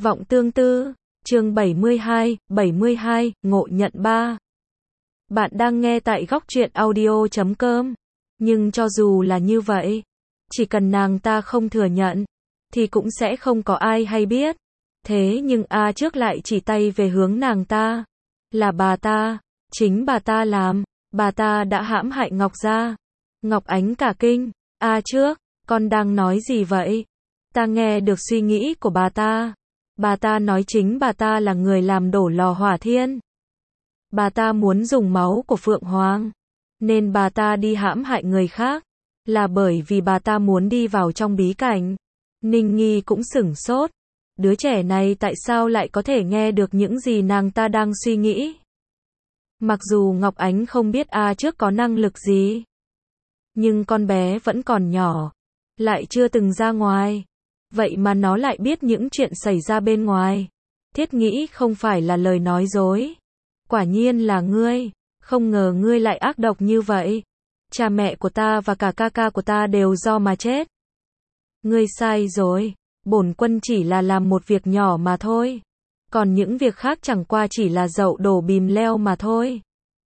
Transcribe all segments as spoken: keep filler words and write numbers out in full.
Vọng tương tư, chương bảy mươi hai, bảy mươi hai, ngộ nhận ba. Bạn đang nghe tại góc truyện audio chấm com. Nhưng cho dù là như vậy, chỉ cần nàng ta không thừa nhận, thì cũng sẽ không có ai hay biết. Thế nhưng A trước lại chỉ tay về hướng nàng ta. Là bà ta, chính bà ta làm, bà ta đã hãm hại Ngọc gia. Ngọc Ánh cả kinh, A trước, con đang nói gì vậy? Ta nghe được suy nghĩ của bà ta. Bà ta nói chính bà ta là người làm đổ lò hỏa thiên. Bà ta muốn dùng máu của Phượng Hoàng, nên bà ta đi hãm hại người khác, là bởi vì bà ta muốn đi vào trong bí cảnh. Ninh Nghi cũng sửng sốt. Đứa trẻ này tại sao lại có thể nghe được những gì nàng ta đang suy nghĩ? Mặc dù Ngọc Ánh không biết A trước có năng lực gì, nhưng con bé vẫn còn nhỏ, lại chưa từng ra ngoài. Vậy mà nó lại biết những chuyện xảy ra bên ngoài. Thiết nghĩ không phải là lời nói dối. Quả nhiên là ngươi, không ngờ ngươi lại ác độc như vậy. Cha mẹ của ta và cả ca ca của ta đều do mà chết. Ngươi sai rồi, bổn quân chỉ là làm một việc nhỏ mà thôi. Còn những việc khác chẳng qua chỉ là dậu đổ bìm leo mà thôi.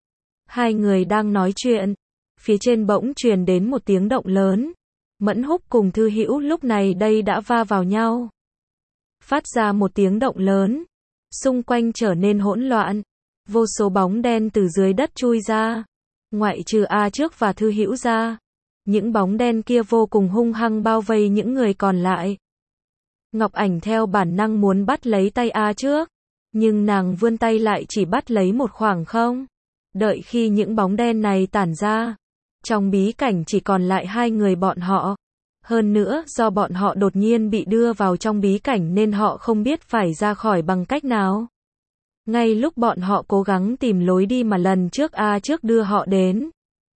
Hai người đang nói chuyện, phía trên bỗng truyền đến một tiếng động lớn. Mẫn Húc cùng Thư Hữu lúc này đây đã va vào nhau. Phát ra một tiếng động lớn, xung quanh trở nên hỗn loạn. Vô số bóng đen từ dưới đất chui ra. Ngoại trừ A trước và Thư Hữu ra, những bóng đen kia vô cùng hung hăng bao vây những người còn lại. Ngọc Ảnh theo bản năng muốn bắt lấy tay A trước, nhưng nàng vươn tay lại chỉ bắt lấy một khoảng không. Đợi khi những bóng đen này tản ra, trong bí cảnh chỉ còn lại hai người bọn họ. Hơn nữa, do bọn họ đột nhiên bị đưa vào trong bí cảnh nên họ không biết phải ra khỏi bằng cách nào. Ngay lúc bọn họ cố gắng tìm lối đi mà lần trước A trước đưa họ đến,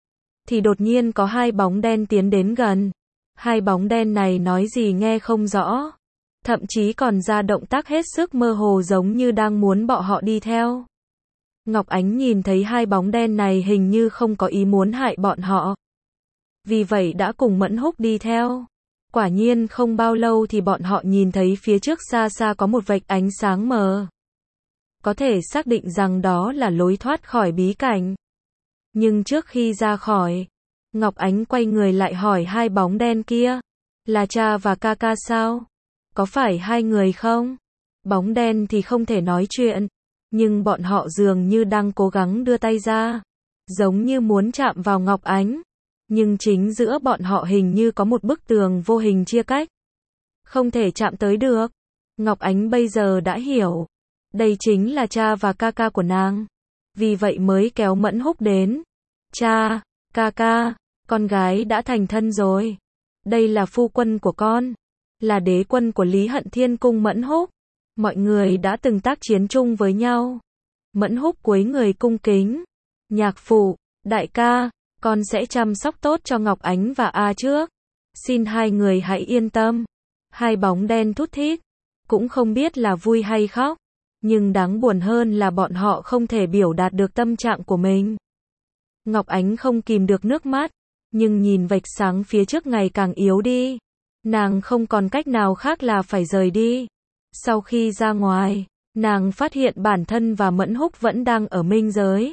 thì đột nhiên có hai bóng đen tiến đến gần. Hai bóng đen này nói gì nghe không rõ, thậm chí còn ra động tác hết sức mơ hồ giống như đang muốn bọn họ đi theo. Ngọc Ánh nhìn thấy hai bóng đen này hình như không có ý muốn hại bọn họ, vì vậy đã cùng Mẫn Húc đi theo. Quả nhiên không bao lâu thì bọn họ nhìn thấy phía trước xa xa có một vệt ánh sáng mờ. Có thể xác định rằng đó là lối thoát khỏi bí cảnh. Nhưng trước khi ra khỏi, Ngọc Ánh quay người lại hỏi hai bóng đen kia, là cha và ca ca sao? Có phải hai người không? Bóng đen thì không thể nói chuyện, nhưng bọn họ dường như đang cố gắng đưa tay ra, giống như muốn chạm vào Ngọc Ánh. Nhưng chính giữa bọn họ hình như có một bức tường vô hình chia cách, không thể chạm tới được. Ngọc Ánh bây giờ đã hiểu, đây chính là cha và ca ca của nàng. Vì vậy mới kéo Mẫn Húc đến. Cha, ca ca, con gái đã thành thân rồi. Đây là phu quân của con, là đế quân của Lý Hận Thiên Cung Mẫn Húc. Mọi người đã từng tác chiến chung với nhau. Mẫn Húc cúi người cung kính. Nhạc phụ, đại ca, con sẽ chăm sóc tốt cho Ngọc Ánh và A trước. Xin hai người hãy yên tâm. Hai bóng đen thút thít, cũng không biết là vui hay khóc. Nhưng đáng buồn hơn là bọn họ không thể biểu đạt được tâm trạng của mình. Ngọc Ánh không kìm được nước mắt, nhưng nhìn vệt sáng phía trước ngày càng yếu đi. Nàng không còn cách nào khác là phải rời đi. Sau khi ra ngoài, nàng phát hiện bản thân và Mẫn Húc vẫn đang ở minh giới.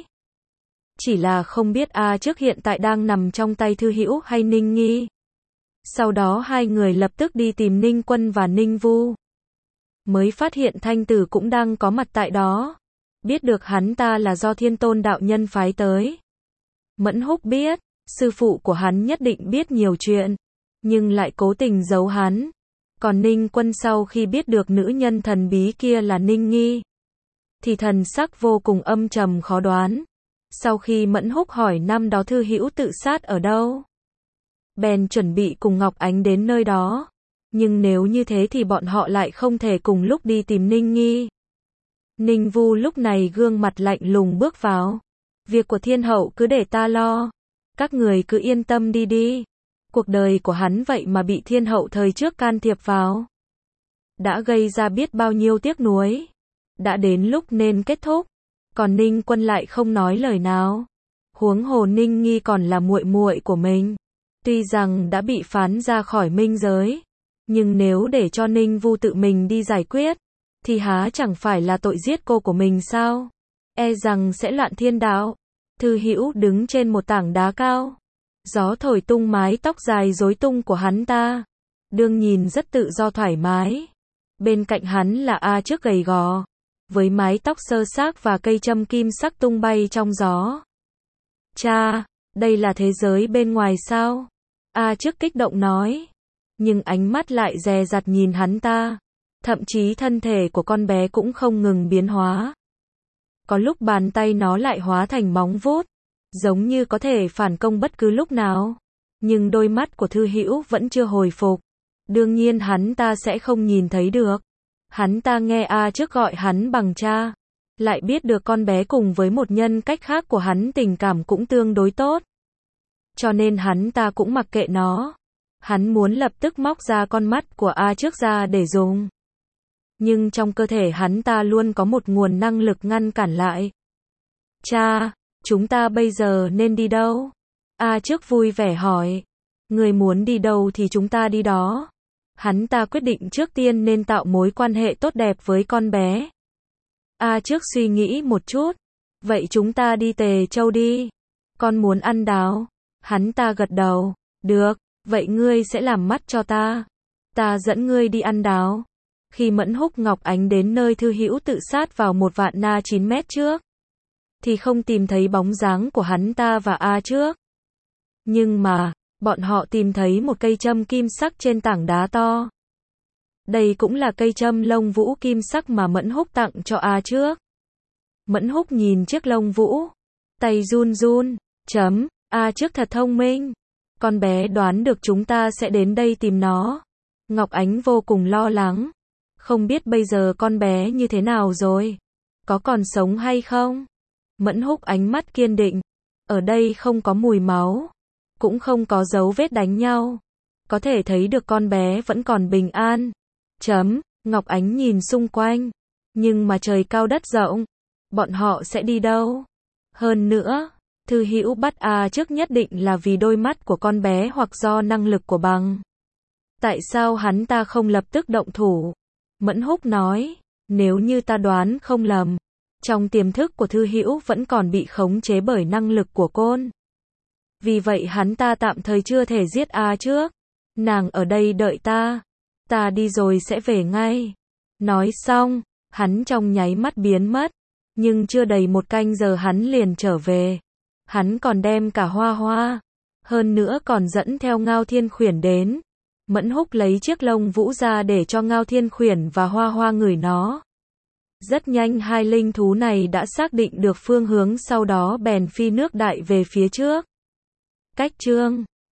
Chỉ là không biết A trước hiện tại đang nằm trong tay Thư Hữu hay Ninh Nghi. Sau đó hai người lập tức đi tìm Ninh Quân và Ninh Vu. Mới phát hiện Thanh Tử cũng đang có mặt tại đó. Biết được hắn ta là do Thiên Tôn đạo nhân phái tới. Mẫn Húc biết, sư phụ của hắn nhất định biết nhiều chuyện, nhưng lại cố tình giấu hắn. Còn Ninh Quân sau khi biết được nữ nhân thần bí kia là Ninh Nghi, thì thần sắc vô cùng âm trầm khó đoán. Sau khi Mẫn Húc hỏi năm đó Thư Hữu tự sát ở đâu, bèn chuẩn bị cùng Ngọc Ánh đến nơi đó. Nhưng nếu như thế thì bọn họ lại không thể cùng lúc đi tìm Ninh Nghi. Ninh Vu lúc này gương mặt lạnh lùng bước vào. Việc của thiên hậu cứ để ta lo. Các người cứ yên tâm đi đi. Cuộc đời của hắn vậy mà bị thiên hậu thời trước can thiệp vào, đã gây ra biết bao nhiêu tiếc nuối. Đã đến lúc nên kết thúc. Còn Ninh Quân lại không nói lời nào. Huống hồ Ninh Nghi còn là muội muội của mình. Tuy rằng đã bị phán ra khỏi minh giới, nhưng nếu để cho Ninh Vu tự mình đi giải quyết, thì há chẳng phải là tội giết cô của mình sao? E rằng sẽ loạn thiên đạo. Thư Hữu đứng trên một tảng đá cao. Gió thổi tung mái tóc dài rối tung của hắn ta. Đương nhìn rất tự do thoải mái. Bên cạnh hắn là A Trước gầy gò, với mái tóc xơ xác và cây châm kim sắc tung bay trong gió. Cha, đây là thế giới bên ngoài sao? A Trước kích động nói. Nhưng ánh mắt lại dè dặt nhìn hắn ta. Thậm chí thân thể của con bé cũng không ngừng biến hóa. Có lúc bàn tay nó lại hóa thành móng vuốt, giống như có thể phản công bất cứ lúc nào. Nhưng đôi mắt của Thư Hữu vẫn chưa hồi phục. Đương nhiên hắn ta sẽ không nhìn thấy được. Hắn ta nghe A Trước gọi hắn bằng cha, lại biết được con bé cùng với một nhân cách khác của hắn tình cảm cũng tương đối tốt. Cho nên hắn ta cũng mặc kệ nó. Hắn muốn lập tức móc ra con mắt của A Trước ra để dùng. Nhưng trong cơ thể hắn ta luôn có một nguồn năng lực ngăn cản lại. Cha, chúng ta bây giờ nên đi đâu? A Trước vui vẻ hỏi. Người muốn đi đâu thì chúng ta đi đó. Hắn ta quyết định trước tiên nên tạo mối quan hệ tốt đẹp với con bé. A Trước suy nghĩ một chút. Vậy chúng ta đi Tề Châu đi. Con muốn ăn đáo. Hắn ta gật đầu. Được, vậy ngươi sẽ làm mắt cho ta. Ta dẫn ngươi đi ăn đáo. Khi Mẫn Húc Ngọc Ánh đến nơi Thư Hữu tự sát vào một vạn na chín mét trước, thì không tìm thấy bóng dáng của hắn ta và A Trước. Nhưng mà, bọn họ tìm thấy một cây châm kim sắc trên tảng đá to. Đây cũng là cây châm lông vũ kim sắc mà Mẫn Húc tặng cho A Trước. Mẫn Húc nhìn chiếc lông vũ, tay run run, chấm, A Trước thật thông minh. Con bé đoán được chúng ta sẽ đến đây tìm nó. Ngọc Ánh vô cùng lo lắng. Không biết bây giờ con bé như thế nào rồi? Có còn sống hay không? Mẫn Húc ánh mắt kiên định. Ở đây không có mùi máu, cũng không có dấu vết đánh nhau. Có thể thấy được con bé vẫn còn bình an. Chấm, Ngọc Ánh nhìn xung quanh. Nhưng mà trời cao đất rộng. Bọn họ sẽ đi đâu? Hơn nữa, Thư Hữu bắt A Trước nhất định là vì đôi mắt của con bé hoặc do năng lực của bằng. Tại sao hắn ta không lập tức động thủ? Mẫn Húc nói, nếu như ta đoán không lầm, trong tiềm thức của Thư Hữu vẫn còn bị khống chế bởi năng lực của Côn. Vì vậy hắn ta tạm thời chưa thể giết A Trước. Nàng ở đây đợi ta. Ta đi rồi sẽ về ngay. Nói xong, hắn trong nháy mắt biến mất. Nhưng chưa đầy một canh giờ hắn liền trở về. Hắn còn đem cả Hoa Hoa. Hơn nữa còn dẫn theo Ngao Thiên Khuyển đến. Mẫn Húc lấy chiếc lông vũ ra để cho Ngao Thiên Khuyển và Hoa Hoa ngửi nó. Rất nhanh hai linh thú này đã xác định được phương hướng, sau đó bèn phi nước đại về phía trước. Cách chương